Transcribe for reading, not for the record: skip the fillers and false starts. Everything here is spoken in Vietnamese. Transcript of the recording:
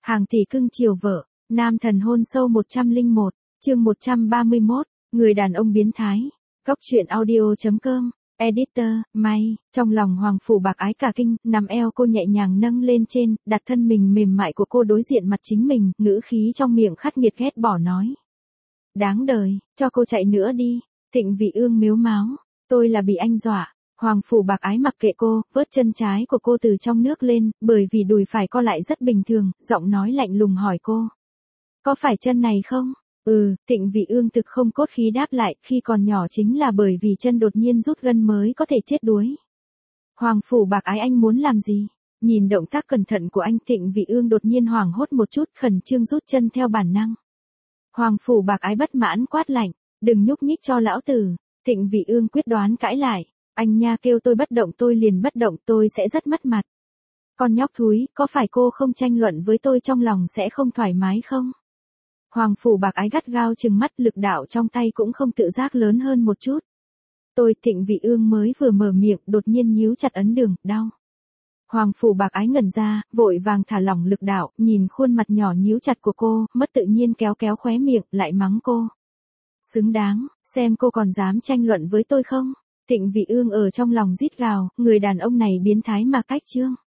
Hàng tỷ cưng chiều vợ, nam thần hôn sâu 101, chương 131, người đàn ông biến thái. Góc truyện audio.com, editor, May, trong lòng Hoàng Phủ Bạc Ái cả kinh, nắm eo cô nhẹ nhàng nâng lên trên, đặt thân mình mềm mại của cô đối diện mặt chính mình, ngữ khí trong miệng khắc nghiệt ghét bỏ nói. Đáng đời, cho cô chạy nữa đi. Thịnh Vị Ương mếu máo, tôi là bị anh dọa. Hoàng Phủ Bạc Ái mặc kệ cô, vớt chân trái của cô từ trong nước lên, bởi vì đùi phải co lại rất bình thường, giọng nói lạnh lùng hỏi cô. Có phải chân này không? Thịnh Vị Ương thực không cốt khí đáp lại, khi còn nhỏ chính là bởi vì chân đột nhiên rút gân mới có thể chết đuối. Hoàng Phủ Bạc Ái, anh muốn làm gì? Nhìn động tác cẩn thận của anh, Thịnh Vị Ương đột nhiên hoảng hốt một chút, khẩn trương rút chân theo bản năng. Hoàng Phủ Bạc Ái bất mãn quát lạnh, đừng nhúc nhích cho lão tử. Thịnh Vị Ương quyết đoán cãi lại. Anh nha, kêu tôi bất động tôi liền bất động, tôi sẽ rất mất mặt. Con nhóc thúi, có phải cô không tranh luận với tôi trong lòng sẽ không thoải mái không? Hoàng Phủ Bạc Ái gắt gao trừng mắt, lực đạo trong tay cũng không tự giác lớn hơn một chút. Thịnh Vị Ương mới vừa mở miệng, đột nhiên nhíu chặt ấn đường, đau. Hoàng Phủ Bạc Ái ngẩn ra, vội vàng thả lỏng lực đạo, nhìn khuôn mặt nhỏ nhíu chặt của cô, mất tự nhiên kéo kéo khóe miệng, lại mắng cô. Xứng đáng, xem cô còn dám tranh luận với tôi không? Thịnh Vị Ương ở trong lòng rít gào, người đàn ông này biến thái mà cách trương.